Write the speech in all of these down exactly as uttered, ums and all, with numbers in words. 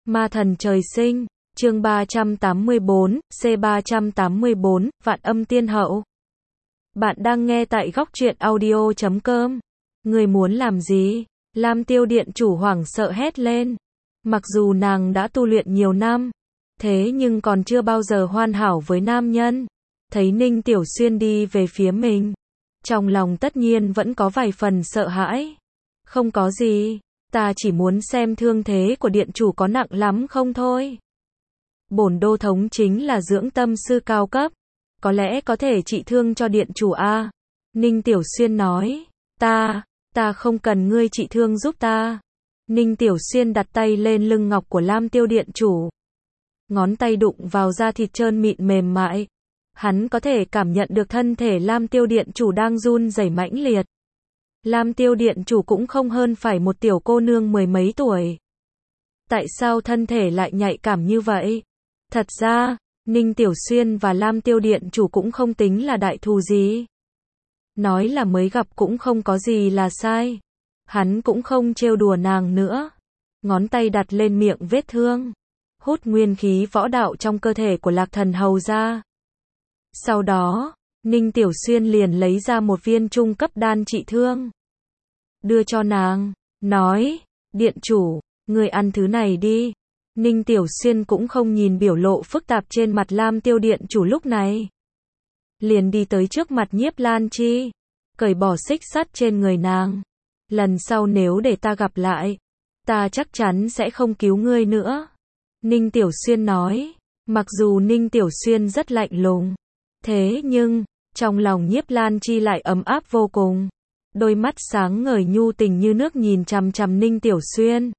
Ma thần trời sinh, chương ba trăm tám mươi tư, C ba trăm tám mươi tư, Vạn Âm Tiên Hậu. Bạn đang nghe tại góc truyện audio chấm com. Người muốn làm gì? Lam Tiêu Điện chủ hoảng sợ hét lên. Mặc dù nàng đã tu luyện nhiều năm, thế nhưng còn chưa bao giờ hoàn hảo với nam nhân. Thấy Ninh Tiểu Xuyên đi về phía mình, trong lòng tất nhiên vẫn có vài phần sợ hãi. Không có gì, ta chỉ muốn xem thương thế của điện chủ có nặng lắm không thôi. Bổn đô thống chính là dưỡng tâm sư cao cấp, có lẽ có thể trị thương cho điện chủ a. Ninh Tiểu Xuyên nói, ta, ta không cần ngươi trị thương giúp ta. Ninh Tiểu Xuyên đặt tay lên lưng ngọc của Lam Tiêu điện chủ. Ngón tay đụng vào da thịt trơn mịn mềm mại. Hắn có thể cảm nhận được thân thể Lam Tiêu điện chủ đang run rẩy mãnh liệt. Lam Tiêu điện chủ cũng không hơn phải một tiểu cô nương mười mấy tuổi. Tại sao thân thể lại nhạy cảm như vậy? Thật ra, Ninh Tiểu Xuyên và Lam Tiêu điện chủ cũng không tính là đại thù gì. Nói là mới gặp cũng không có gì là sai. Hắn cũng không trêu đùa nàng nữa. Ngón tay đặt lên miệng vết thương, hút nguyên khí võ đạo trong cơ thể của Lạc Thần Hầu ra. Sau đó, Ninh Tiểu Xuyên liền lấy ra một viên trung cấp đan trị thương, đưa cho nàng, nói, điện chủ, người ăn thứ này đi. Ninh Tiểu Xuyên cũng không nhìn biểu lộ phức tạp trên mặt Lam Tiêu điện chủ lúc này. Liền đi tới trước mặt Nhiếp Lan Chi, cởi bỏ xích sắt trên người nàng. Lần sau nếu để ta gặp lại, ta chắc chắn sẽ không cứu ngươi nữa. Ninh Tiểu Xuyên nói, mặc dù Ninh Tiểu Xuyên rất lạnh lùng, thế nhưng, trong lòng Nhiếp Lan Chi lại ấm áp vô cùng. Đôi mắt sáng ngời nhu tình như nước nhìn chằm chằm Ninh Tiểu Xuyên.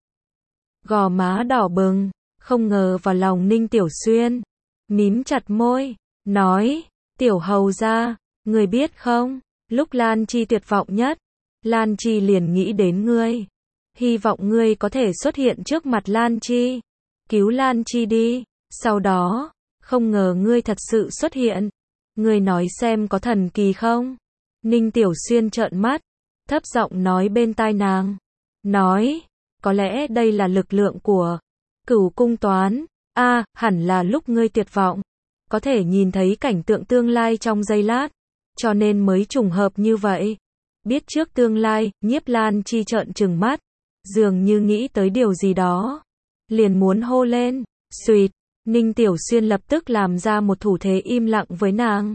Gò má đỏ bừng, không ngờ vào lòng Ninh Tiểu Xuyên. Mím chặt môi, nói, Tiểu hầu gia, người biết không, lúc Lan Chi tuyệt vọng nhất, Lan Chi liền nghĩ đến ngươi. Hy vọng ngươi có thể xuất hiện trước mặt Lan Chi, cứu Lan Chi đi. Sau đó, không ngờ ngươi thật sự xuất hiện. Ngươi nói xem có thần kỳ không? Ninh Tiểu Xuyên trợn mắt, thấp giọng nói bên tai nàng. Nói, có lẽ đây là lực lượng của Cửu Cung Toán. A, à, hẳn là lúc ngươi tuyệt vọng, có thể nhìn thấy cảnh tượng tương lai trong giây lát, cho nên mới trùng hợp như vậy. Biết trước tương lai, Nhiếp Lan Chi trợn trừng mắt, dường như nghĩ tới điều gì đó, liền muốn hô lên, xuỵt. Ninh Tiểu Xuyên lập tức làm ra một thủ thế im lặng với nàng.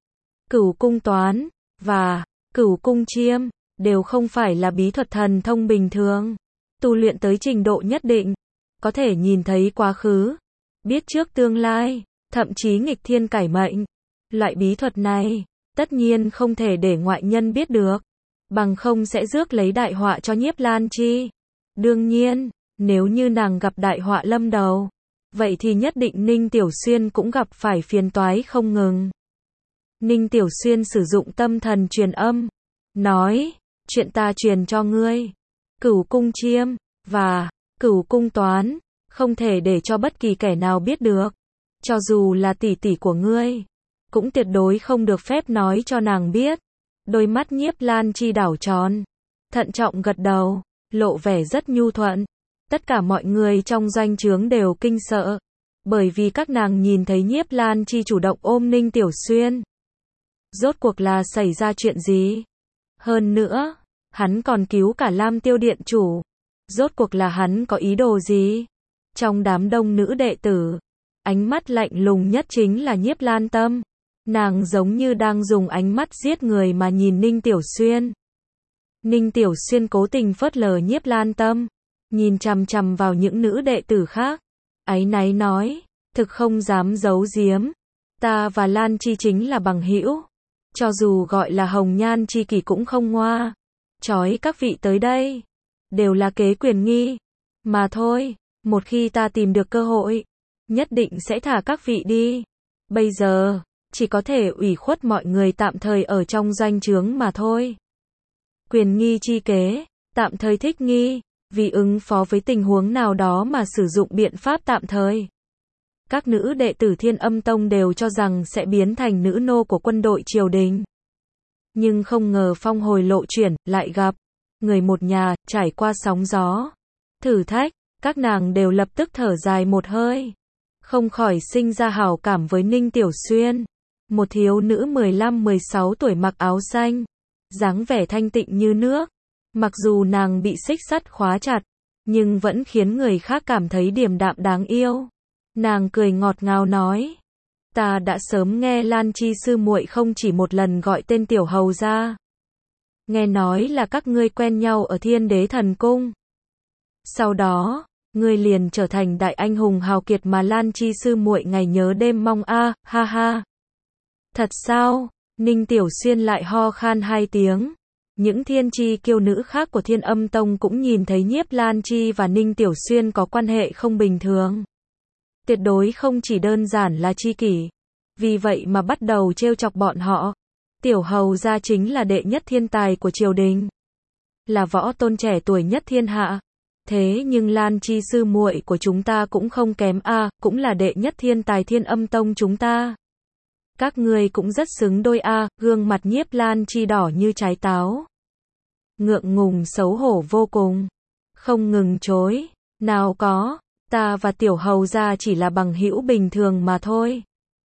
Cửu Cung Toán và Cửu Cung Chiêm đều không phải là bí thuật thần thông bình thường. Tu luyện tới trình độ nhất định, có thể nhìn thấy quá khứ, biết trước tương lai, thậm chí nghịch thiên cải mệnh. Loại bí thuật này, tất nhiên không thể để ngoại nhân biết được, bằng không sẽ rước lấy đại họa cho Nhiếp Lan Chi. Đương nhiên, nếu như nàng gặp đại họa lâm đầu, vậy thì nhất định Ninh Tiểu Xuyên cũng gặp phải phiền toái không ngừng. Ninh Tiểu Xuyên sử dụng tâm thần truyền âm, nói, chuyện ta truyền cho ngươi, Cửu Cung Chiêm và Cửu Cung Toán, không thể để cho bất kỳ kẻ nào biết được. Cho dù là tỷ tỷ của ngươi, cũng tuyệt đối không được phép nói cho nàng biết. Đôi mắt Nhiếp Lan Chi đảo tròn, thận trọng gật đầu, lộ vẻ rất nhu thuận. Tất cả mọi người trong doanh trướng đều kinh sợ, bởi vì các nàng nhìn thấy Nhiếp Lan Chi chủ động ôm Ninh Tiểu Xuyên. Rốt cuộc là xảy ra chuyện gì? Hơn nữa, hắn còn cứu cả Lam Tiêu điện chủ. Rốt cuộc là hắn có ý đồ gì? Trong đám đông nữ đệ tử, ánh mắt lạnh lùng nhất chính là Nhiếp Lan Tâm. Nàng giống như đang dùng ánh mắt giết người mà nhìn Ninh Tiểu Xuyên. Ninh Tiểu Xuyên cố tình phớt lờ Nhiếp Lan Tâm, nhìn chằm chằm vào những nữ đệ tử khác, áy náy nói, thực không dám giấu giếm, ta và Lan Chi chính là bằng hữu, cho dù gọi là hồng nhan chi kỷ cũng không ngoa. Chói các vị tới đây, đều là kế quyền nghi, mà thôi, một khi ta tìm được cơ hội, nhất định sẽ thả các vị đi. Bây giờ, chỉ có thể ủy khuất mọi người tạm thời ở trong doanh trướng mà thôi. Quyền nghi chi kế, tạm thời thích nghi, vì ứng phó với tình huống nào đó mà sử dụng biện pháp tạm thời. Các nữ đệ tử Thiên Âm Tông đều cho rằng sẽ biến thành nữ nô của quân đội triều đình. Nhưng không ngờ phong hồi lộ chuyển, lại gặp người một nhà, trải qua sóng gió, thử thách, Các nàng đều lập tức thở dài một hơi, không khỏi sinh ra hảo cảm với Ninh Tiểu Xuyên. Một thiếu nữ mười lăm mười sáu tuổi mặc áo xanh, dáng vẻ thanh tịnh như nước. Mặc dù nàng bị xích sắt khóa chặt, nhưng vẫn khiến người khác cảm thấy điềm đạm đáng yêu. Nàng cười ngọt ngào nói, ta đã sớm nghe Lan Chi sư muội không chỉ một lần gọi tên tiểu hầu ra. Nghe nói là các ngươi quen nhau ở Thiên Đế Thần Cung. Sau đó, ngươi liền trở thành đại anh hùng hào kiệt mà Lan Chi sư muội ngày nhớ đêm mong a, ha ha. Thật sao? Ninh Tiểu Xuyên lại ho khan hai tiếng. Những thiên chi kiêu nữ khác của Thiên Âm Tông cũng nhìn thấy Nhiếp Lan Chi và Ninh Tiểu Xuyên có quan hệ không bình thường. Tuyệt đối không chỉ đơn giản là tri kỷ. Vì vậy mà bắt đầu trêu chọc bọn họ. Tiểu hầu gia chính là đệ nhất thiên tài của triều đình, là võ tôn trẻ tuổi nhất thiên hạ. Thế nhưng Lan Chi sư muội của chúng ta cũng không kém a, à, cũng là đệ nhất thiên tài Thiên Âm Tông chúng ta. Các ngươi cũng rất xứng đôi a, à, gương mặt Nhiếp Lan Chi đỏ như trái táo. Ngượng ngùng xấu hổ vô cùng, không ngừng chối, nào có, ta và tiểu hầu gia chỉ là bằng hữu bình thường mà thôi.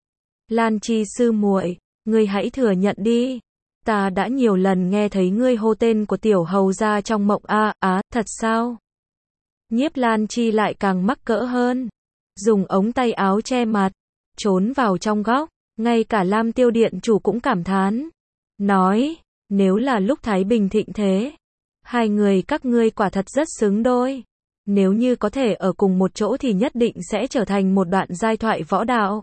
Lan Chi sư muội, ngươi hãy thừa nhận đi. Ta đã nhiều lần nghe thấy ngươi hô tên của tiểu hầu gia trong mộng a, á, à, thật sao? Nhiếp Lan Chi lại càng mắc cỡ hơn, dùng ống tay áo che mặt, trốn vào trong góc, ngay cả Lam Tiêu điện chủ cũng cảm thán, nói, nếu là lúc Thái Bình thịnh thế, hai người các ngươi quả thật rất xứng đôi. Nếu như có thể ở cùng một chỗ thì nhất định sẽ trở thành một đoạn giai thoại võ đạo.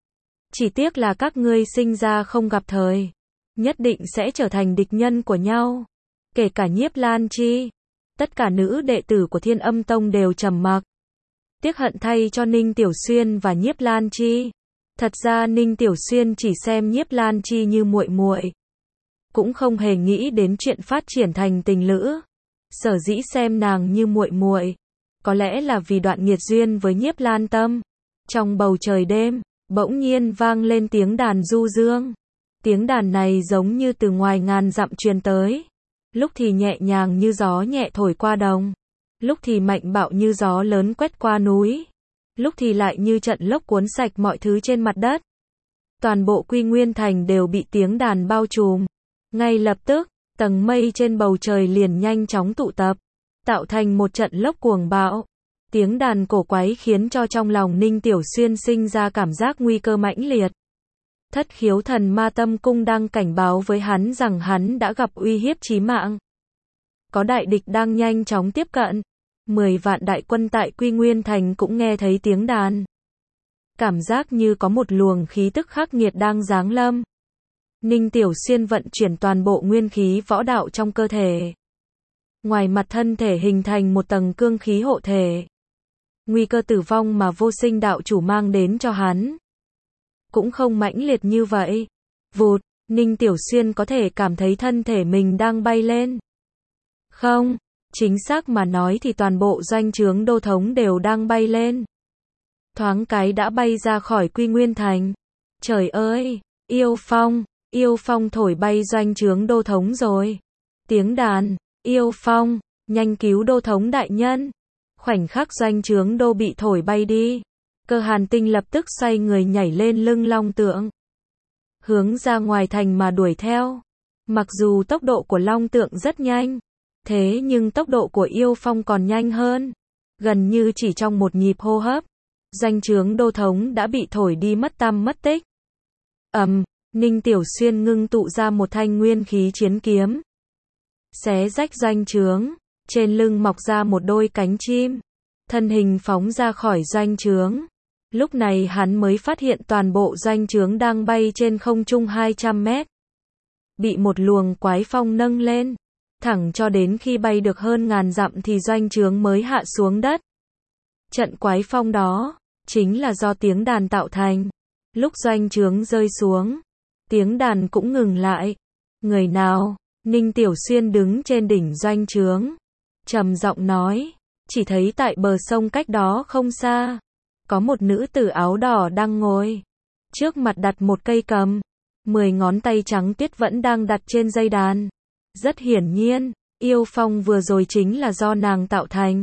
Chỉ tiếc là các ngươi sinh ra không gặp thời, nhất định sẽ trở thành địch nhân của nhau. Kể cả Nhiếp Lan Chi, tất cả nữ đệ tử của Thiên Âm Tông đều trầm mặc. Tiếc hận thay cho Ninh Tiểu Xuyên và Nhiếp Lan Chi. Thật ra Ninh Tiểu Xuyên chỉ xem Nhiếp Lan Chi như muội muội, cũng không hề nghĩ đến chuyện phát triển thành tình lữ. Sở dĩ xem nàng như muội muội, có lẽ là vì đoạn nghiệt duyên với Nhiếp Lan Tâm. Trong bầu trời đêm, bỗng nhiên vang lên tiếng đàn du dương. Tiếng đàn này giống như từ ngoài ngàn dặm truyền tới. Lúc thì nhẹ nhàng như gió nhẹ thổi qua đồng, lúc thì mạnh bạo như gió lớn quét qua núi, lúc thì lại như trận lốc cuốn sạch mọi thứ trên mặt đất. Toàn bộ Quy Nguyên Thành đều bị tiếng đàn bao trùm. Ngay lập tức, tầng mây trên bầu trời liền nhanh chóng tụ tập, tạo thành một trận lốc cuồng bạo. Tiếng đàn cổ quái khiến cho trong lòng Ninh Tiểu Xuyên sinh ra cảm giác nguy cơ mãnh liệt. Thất khiếu thần ma tâm cung đang cảnh báo với hắn rằng hắn đã gặp uy hiếp chí mạng. Có đại địch đang nhanh chóng tiếp cận. Mười vạn đại quân tại Quy Nguyên Thành cũng nghe thấy tiếng đàn. Cảm giác như có một luồng khí tức khắc nghiệt đang giáng lâm. Ninh Tiểu Xuyên vận chuyển toàn bộ nguyên khí võ đạo trong cơ thể. Ngoài mặt thân thể hình thành một tầng cương khí hộ thể. Nguy cơ tử vong mà Vô Sinh đạo chủ mang đến cho hắn cũng không mãnh liệt như vậy. Vụt, Ninh Tiểu Xuyên có thể cảm thấy thân thể mình đang bay lên. Không, chính xác mà nói thì toàn bộ doanh trướng đô thống đều đang bay lên. Thoáng cái đã bay ra khỏi Quy Nguyên Thành. Trời ơi, yêu phong, yêu phong thổi bay doanh trướng đô thống rồi. Tiếng đàn, yêu phong, nhanh cứu đô thống đại nhân. Khoảnh khắc doanh trướng đô bị thổi bay đi, Cơ Hàn Tinh lập tức xoay người nhảy lên lưng long tượng, hướng ra ngoài thành mà đuổi theo. Mặc dù tốc độ của long tượng rất nhanh, thế nhưng tốc độ của yêu phong còn nhanh hơn. Gần như chỉ trong một nhịp hô hấp, doanh trướng đô thống đã bị thổi đi mất tăm mất tích. Ầm, um, Ninh Tiểu Xuyên ngưng tụ ra một thanh nguyên khí chiến kiếm, xé rách doanh trướng, trên lưng mọc ra một đôi cánh chim, thân hình phóng ra khỏi doanh trướng. Lúc này hắn mới phát hiện toàn bộ doanh trướng đang bay trên không trung hai trăm mét, bị một luồng quái phong nâng lên, thẳng cho đến khi bay được hơn ngàn dặm thì doanh trướng mới hạ xuống đất. Trận quái phong đó chính là do tiếng đàn tạo thành. Lúc doanh trướng rơi xuống, tiếng đàn cũng ngừng lại. Người nào? Ninh Tiểu Xuyên đứng trên đỉnh doanh trướng, trầm giọng nói, chỉ thấy tại bờ sông cách đó không xa, có một nữ tử áo đỏ đang ngồi, trước mặt đặt một cây cầm, mười ngón tay trắng tuyết vẫn đang đặt trên dây đàn. Rất hiển nhiên, yêu phong vừa rồi chính là do nàng tạo thành.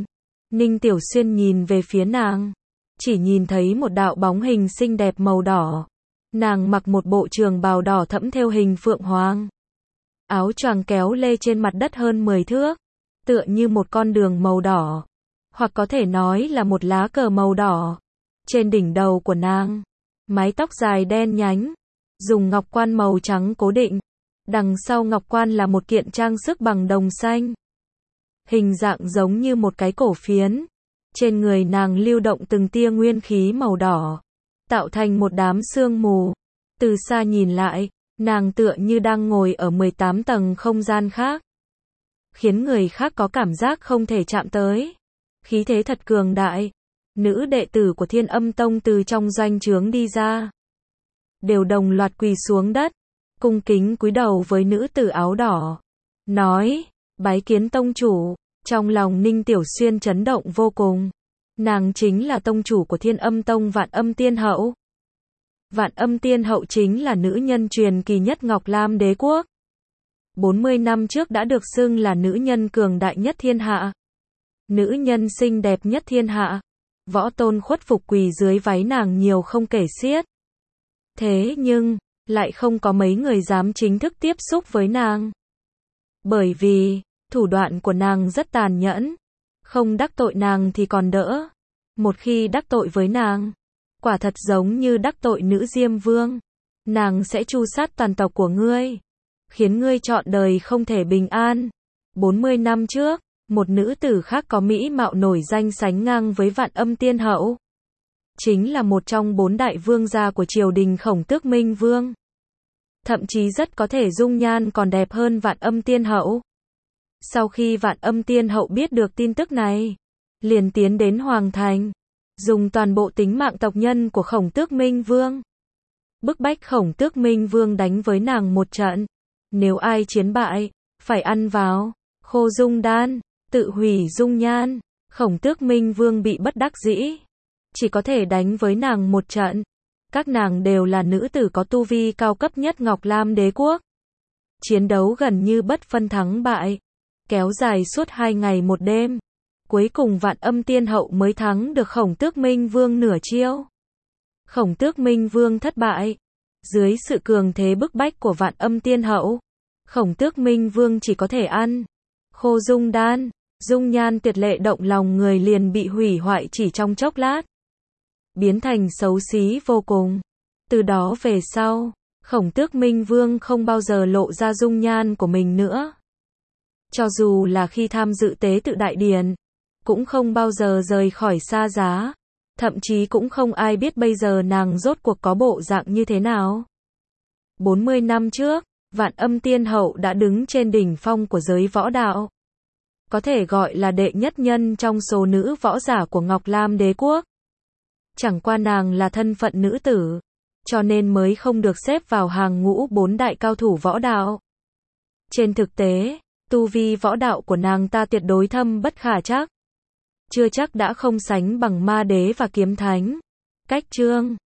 Ninh Tiểu Xuyên nhìn về phía nàng, chỉ nhìn thấy một đạo bóng hình xinh đẹp màu đỏ. Nàng mặc một bộ trường bào đỏ thẫm thêu hình phượng hoàng. Áo choàng kéo lê trên mặt đất hơn mười thước, tựa như một con đường màu đỏ, hoặc có thể nói là một lá cờ màu đỏ. Trên đỉnh đầu của nàng, mái tóc dài đen nhánh, dùng ngọc quan màu trắng cố định. Đằng sau ngọc quan là một kiện trang sức bằng đồng xanh. Hình dạng giống như một cái cổ phiến. Trên người nàng lưu động từng tia nguyên khí màu đỏ, tạo thành một đám sương mù. Từ xa nhìn lại, nàng tựa như đang ngồi ở mười tám tầng không gian khác, khiến người khác có cảm giác không thể chạm tới. Khí thế thật cường đại. Nữ đệ tử của Thiên Âm Tông từ trong doanh trướng đi ra, đều đồng loạt quỳ xuống đất, cung kính cúi đầu với nữ tử áo đỏ, nói, bái kiến tông chủ. Trong lòng Ninh Tiểu Xuyên chấn động vô cùng. Nàng chính là tông chủ của Thiên Âm Tông Vạn Âm Tiên Hậu. Vạn Âm Tiên Hậu chính là nữ nhân truyền kỳ nhất Ngọc Lam Đế Quốc. bốn mươi năm trước đã được xưng là nữ nhân cường đại nhất thiên hạ. Nữ nhân xinh đẹp nhất thiên hạ. Võ tôn khuất phục quỳ dưới váy nàng nhiều không kể xiết. Thế nhưng, lại không có mấy người dám chính thức tiếp xúc với nàng. Bởi vì, thủ đoạn của nàng rất tàn nhẫn. Không đắc tội nàng thì còn đỡ. Một khi đắc tội với nàng, quả thật giống như đắc tội nữ Diêm Vương. Nàng sẽ tru sát toàn tộc của ngươi, khiến ngươi trọn đời không thể bình an. bốn mươi năm trước, một nữ tử khác có mỹ mạo nổi danh sánh ngang với Vạn Âm Tiên Hậu. Chính là một trong bốn đại vương gia của triều đình Khổng Tước Minh Vương. Thậm chí rất có thể dung nhan còn đẹp hơn Vạn Âm Tiên Hậu. Sau khi Vạn Âm Tiên Hậu biết được tin tức này, liền tiến đến Hoàng Thành, dùng toàn bộ tính mạng tộc nhân của Khổng Tước Minh Vương, bức bách Khổng Tước Minh Vương đánh với nàng một trận. Nếu ai chiến bại, phải ăn vào khô dung đan, tự hủy dung nhan. Khổng Tước Minh Vương bị bất đắc dĩ, chỉ có thể đánh với nàng một trận. Các nàng đều là nữ tử có tu vi cao cấp nhất Ngọc Lam Đế Quốc. Chiến đấu gần như bất phân thắng bại, kéo dài suốt hai ngày một đêm. Cuối cùng Vạn Âm Tiên Hậu mới thắng được Khổng Tước Minh Vương nửa chiêu. Khổng Tước Minh Vương thất bại. Dưới sự cường thế bức bách của Vạn Âm Tiên Hậu, Khổng Tước Minh Vương chỉ có thể ăn khô dung đan. Dung nhan tuyệt lệ động lòng người liền bị hủy hoại chỉ trong chốc lát, biến thành xấu xí vô cùng. Từ đó về sau, Khổng Tước Minh Vương không bao giờ lộ ra dung nhan của mình nữa. Cho dù là khi tham dự tế tự đại điển, cũng không bao giờ rời khỏi xa giá. Thậm chí cũng không ai biết bây giờ nàng rốt cuộc có bộ dạng như thế nào. bốn mươi năm trước, Vạn Âm Tiên Hậu đã đứng trên đỉnh phong của giới võ đạo. Có thể gọi là đệ nhất nhân trong số nữ võ giả của Ngọc Lam Đế Quốc. Chẳng qua nàng là thân phận nữ tử, cho nên mới không được xếp vào hàng ngũ bốn đại cao thủ võ đạo. Trên thực tế, tu vi võ đạo của nàng ta tuyệt đối thâm bất khả trắc. Chưa chắc đã không sánh bằng Ma Đế và Kiếm Thánh. Cách chương